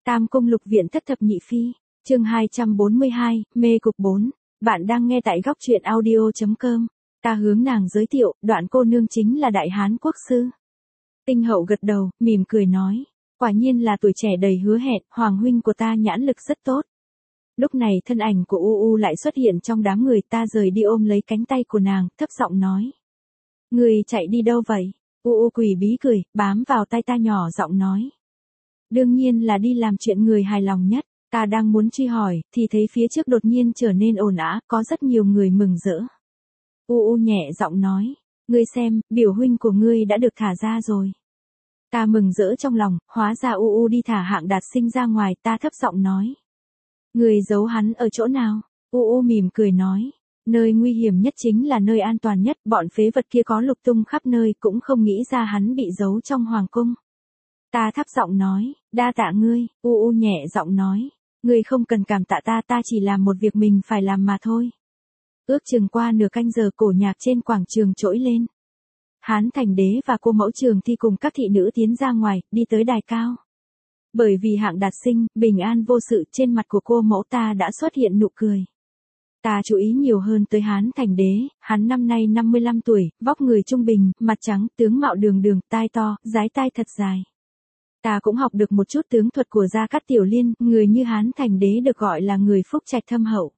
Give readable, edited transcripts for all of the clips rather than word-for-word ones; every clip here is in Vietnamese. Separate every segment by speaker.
Speaker 1: Tam Cung Lục Viện Thất Thập Nhị Phi, chương 242, mê cục 4. Bạn đang nghe tại góc truyện audio.com. Ta hướng nàng giới thiệu, đoạn cô nương chính là Đại Hán Quốc sư. Tinh Hậu gật đầu, mỉm cười nói. Quả nhiên là tuổi trẻ đầy hứa hẹn, hoàng huynh của ta nhãn lực rất tốt. Lúc này thân ảnh của U lại xuất hiện trong đám người, ta rời đi ôm lấy cánh tay của nàng, thấp giọng nói. Người chạy đi đâu vậy? U quỷ bí cười, bám vào tay ta nhỏ giọng nói. Đương nhiên là đi làm chuyện người hài lòng nhất. Ta đang muốn truy hỏi, thì thấy phía trước đột nhiên trở nên ồn ào, có rất nhiều người mừng rỡ. Nhẹ giọng nói, ngươi xem, biểu huynh của ngươi đã được thả ra rồi. Ta mừng rỡ trong lòng, hóa ra đi thả Hạng Đạt Sinh ra ngoài, ta thấp giọng nói. Ngươi giấu hắn ở chỗ nào? Mỉm cười nói, nơi nguy hiểm nhất chính là nơi an toàn nhất, bọn phế vật kia có lục tung khắp nơi, cũng không nghĩ ra hắn bị giấu trong hoàng cung. Ta thấp giọng nói, đa tạ ngươi. Nhẹ giọng nói, ngươi không cần cảm tạ ta, ta chỉ làm một việc mình phải làm mà thôi. Ước chừng qua nửa canh giờ, cổ nhạc trên quảng trường trỗi lên. Hán Thành Đế và cô mẫu Trường Thi cùng các thị nữ tiến ra ngoài, đi tới đài cao. Bởi vì Hạng Đạt Sinh, bình an vô sự, trên mặt của cô mẫu ta đã xuất hiện nụ cười. Ta chú ý nhiều hơn tới Hán Thành Đế, hắn năm nay 55 tuổi, vóc người trung bình, mặt trắng, tướng mạo đường đường, tai to, dái tai thật dài. Ta cũng học được một chút tướng thuật của Gia Cát Tiểu Liên, người như Hán Thành Đế được gọi là người phúc trạch thâm hậu.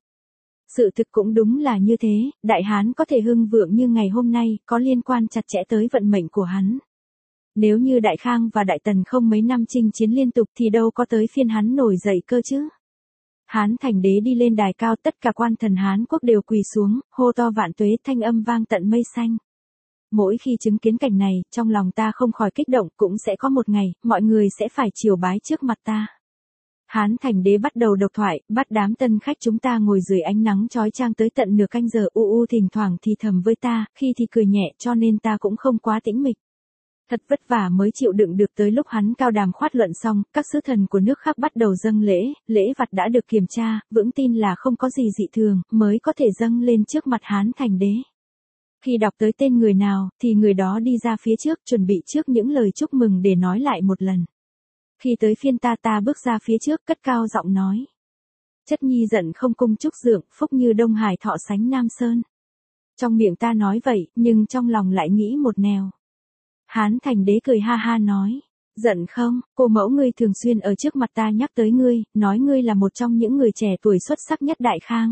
Speaker 1: Sự thực cũng đúng là như thế, Đại Hán có thể hưng vượng như ngày hôm nay, có liên quan chặt chẽ tới vận mệnh của hắn. Nếu như Đại Khang và Đại Tần không mấy năm chinh chiến liên tục thì đâu có tới phiên hắn nổi dậy cơ chứ. Hán Thành Đế đi lên đài cao, tất cả quan thần Hán quốc đều quỳ xuống, hô to vạn tuế, thanh âm vang tận mây xanh. Mỗi khi chứng kiến cảnh này, trong lòng ta không khỏi kích động, cũng sẽ có một ngày, mọi người sẽ phải triều bái trước mặt ta. Hán Thành Đế bắt đầu độc thoại, bắt đám tân khách chúng ta ngồi dưới ánh nắng chói chang tới tận nửa canh giờ. Thỉnh thoảng thì thầm với ta, khi thì cười nhẹ, cho nên ta cũng không quá tĩnh mịch. Thật vất vả mới chịu đựng được tới lúc hắn cao đàm khoát luận xong, các sứ thần của nước khác bắt đầu dâng lễ, lễ vật đã được kiểm tra, vững tin là không có gì dị thường, mới có thể dâng lên trước mặt Hán Thành Đế. Khi đọc tới tên người nào, thì người đó đi ra phía trước, chuẩn bị trước những lời chúc mừng để nói lại một lần. Khi tới phiên ta bước ra phía trước, cất cao giọng nói. Chất nhi giận không cung trúc dượng, phúc như Đông Hải thọ sánh Nam Sơn. Trong miệng ta nói vậy, nhưng trong lòng lại nghĩ một nẻo. Hán Thành Đế cười ha ha nói. Giận không, cô mẫu ngươi thường xuyên ở trước mặt ta nhắc tới ngươi, nói ngươi là một trong những người trẻ tuổi xuất sắc nhất Đại Khang.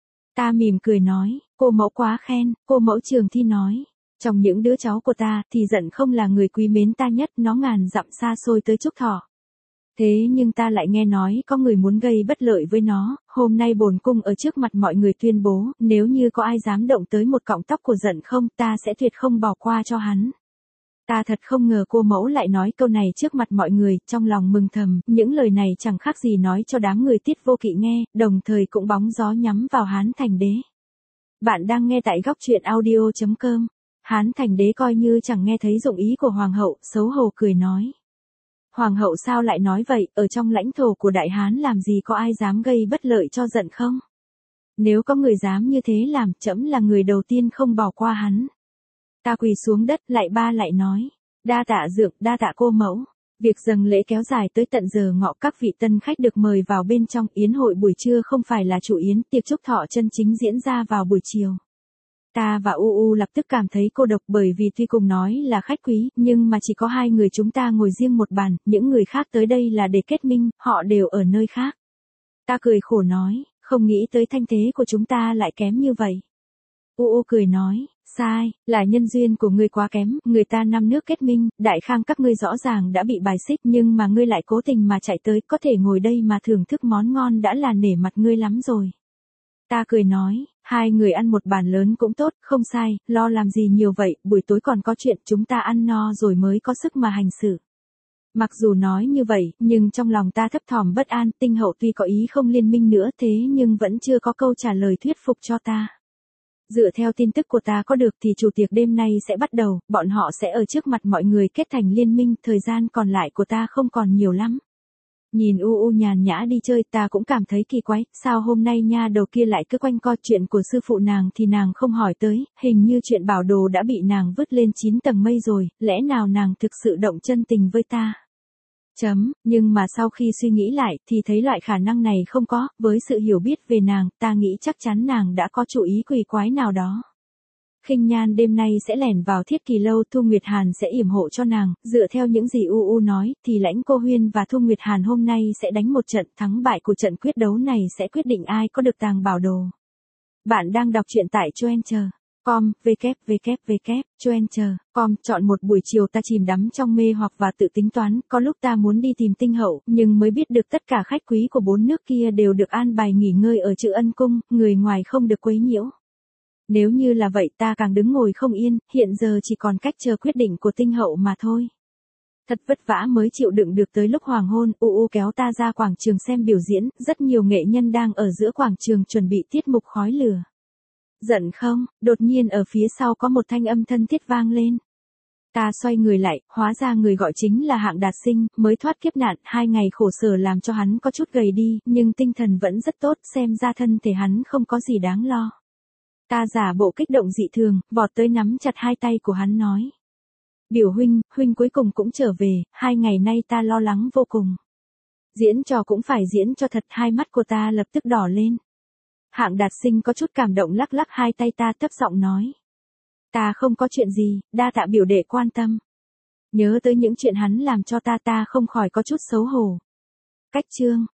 Speaker 1: Ta mỉm cười nói, cô mẫu quá khen. Cô mẫu Trường Thi nói, trong những đứa cháu của ta thì giận không là người quý mến ta nhất, nó ngàn dặm xa xôi tới chúc thọ. Thế nhưng ta lại nghe nói có người muốn gây bất lợi với nó, hôm nay bổn cung ở trước mặt mọi người tuyên bố, nếu như có ai dám động tới một cọng tóc của giận không, ta sẽ tuyệt không bỏ qua cho hắn. Ta thật không ngờ cô mẫu lại nói câu này trước mặt mọi người, trong lòng mừng thầm, những lời này chẳng khác gì nói cho đám người Tiết Vô Kỵ nghe, đồng thời cũng bóng gió nhắm vào Hán Thành Đế. Bạn đang nghe tại góc truyện audio.com. Hán Thành Đế coi như chẳng nghe thấy dụng ý của hoàng hậu, xấu hổ cười nói. Hoàng hậu sao lại nói vậy, ở trong lãnh thổ của Đại Hán làm gì có ai dám gây bất lợi cho giận không? Nếu có người dám như thế làm, trẫm là người đầu tiên không bỏ qua hắn. Ta quỳ xuống đất, lại nói. Đa tạ dượng, đa tạ cô mẫu. Việc dâng lễ kéo dài tới tận giờ ngọ, các vị tân khách được mời vào bên trong. Yến hội buổi trưa không phải là chủ yến, tiệc chúc thọ chân chính diễn ra vào buổi chiều. Ta và lập tức cảm thấy cô độc, bởi vì tuy cùng nói là khách quý, nhưng mà chỉ có hai người chúng ta ngồi riêng một bàn, những người khác tới đây là để kết minh, họ đều ở nơi khác. Ta cười khổ nói, không nghĩ tới thanh thế của chúng ta lại kém như vậy. Cười nói, sai, là nhân duyên của ngươi quá kém, người ta năm nước kết minh, Đại Khang các ngươi rõ ràng đã bị bài xích, nhưng mà ngươi lại cố tình mà chạy tới, có thể ngồi đây mà thưởng thức món ngon đã là nể mặt ngươi lắm rồi. Ta cười nói, hai người ăn một bàn lớn cũng tốt, không sai, lo làm gì nhiều vậy, buổi tối còn có chuyện, chúng ta ăn no rồi mới có sức mà hành xử. Mặc dù nói như vậy, nhưng trong lòng ta thấp thỏm bất an, Tinh Hậu tuy có ý không liên minh nữa thế nhưng vẫn chưa có câu trả lời thuyết phục cho ta. Dựa theo tin tức của ta có được thì chủ tiệc đêm nay sẽ bắt đầu, bọn họ sẽ ở trước mặt mọi người kết thành liên minh, thời gian còn lại của ta không còn nhiều lắm. Nhìn nhàn nhã đi chơi, ta cũng cảm thấy kỳ quái, sao hôm nay nha đầu kia lại cứ quanh co, chuyện của sư phụ nàng thì nàng không hỏi tới, hình như chuyện bảo đồ đã bị nàng vứt lên 9 tầng mây rồi, lẽ nào nàng thực sự động chân tình với ta. Nhưng mà sau khi suy nghĩ lại thì thấy loại khả năng này không có, với sự hiểu biết về nàng, ta nghĩ chắc chắn nàng đã có chủ ý quỷ quái nào đó. Khinh Nhan đêm nay sẽ lẻn vào Thiết Kỳ lâu, Thu Nguyệt Hàn sẽ yểm hộ cho nàng, dựa theo những gì U nói, thì Lãnh Cô Huyên và Thu Nguyệt Hàn hôm nay sẽ đánh một trận, thắng bại của trận quyết đấu này sẽ quyết định ai có được tàng bảo đồ. Bạn đang đọc truyện tại Choencher.com, www.choencher.com, chọn một buổi chiều ta chìm đắm trong mê hoặc và tự tính toán, có lúc ta muốn đi tìm Tinh Hậu, nhưng mới biết được tất cả khách quý của 4 nước kia đều được an bài nghỉ ngơi ở Trự Ân cung, người ngoài không được quấy nhiễu. Nếu như là vậy ta càng đứng ngồi không yên, hiện giờ chỉ còn cách chờ quyết định của Tinh Hậu mà thôi. Thật vất vả mới chịu đựng được tới lúc hoàng hôn, kéo ta ra quảng trường xem biểu diễn, rất nhiều nghệ nhân đang ở giữa quảng trường chuẩn bị tiết mục khói lửa. Giận không, đột nhiên ở phía sau có một thanh âm thân thiết vang lên. Ta xoay người lại, hóa ra người gọi chính là Hạng Đạt Sinh, mới thoát kiếp nạn, 2 ngày khổ sở làm cho hắn có chút gầy đi, nhưng tinh thần vẫn rất tốt, xem ra thân thể hắn không có gì đáng lo. Ta giả bộ kích động dị thường, vọt tới nắm chặt hai tay của hắn nói. Biểu huynh, huynh cuối cùng cũng trở về, 2 ngày nay ta lo lắng vô cùng. Diễn trò cũng phải diễn cho thật, hai mắt của ta lập tức đỏ lên. Hạng Đạt Sinh có chút cảm động lắc lắc hai tay ta thấp giọng nói. Ta không có chuyện gì, đa tạ biểu đệ quan tâm. Nhớ tới những chuyện hắn làm cho ta không khỏi có chút xấu hổ. Cách chương.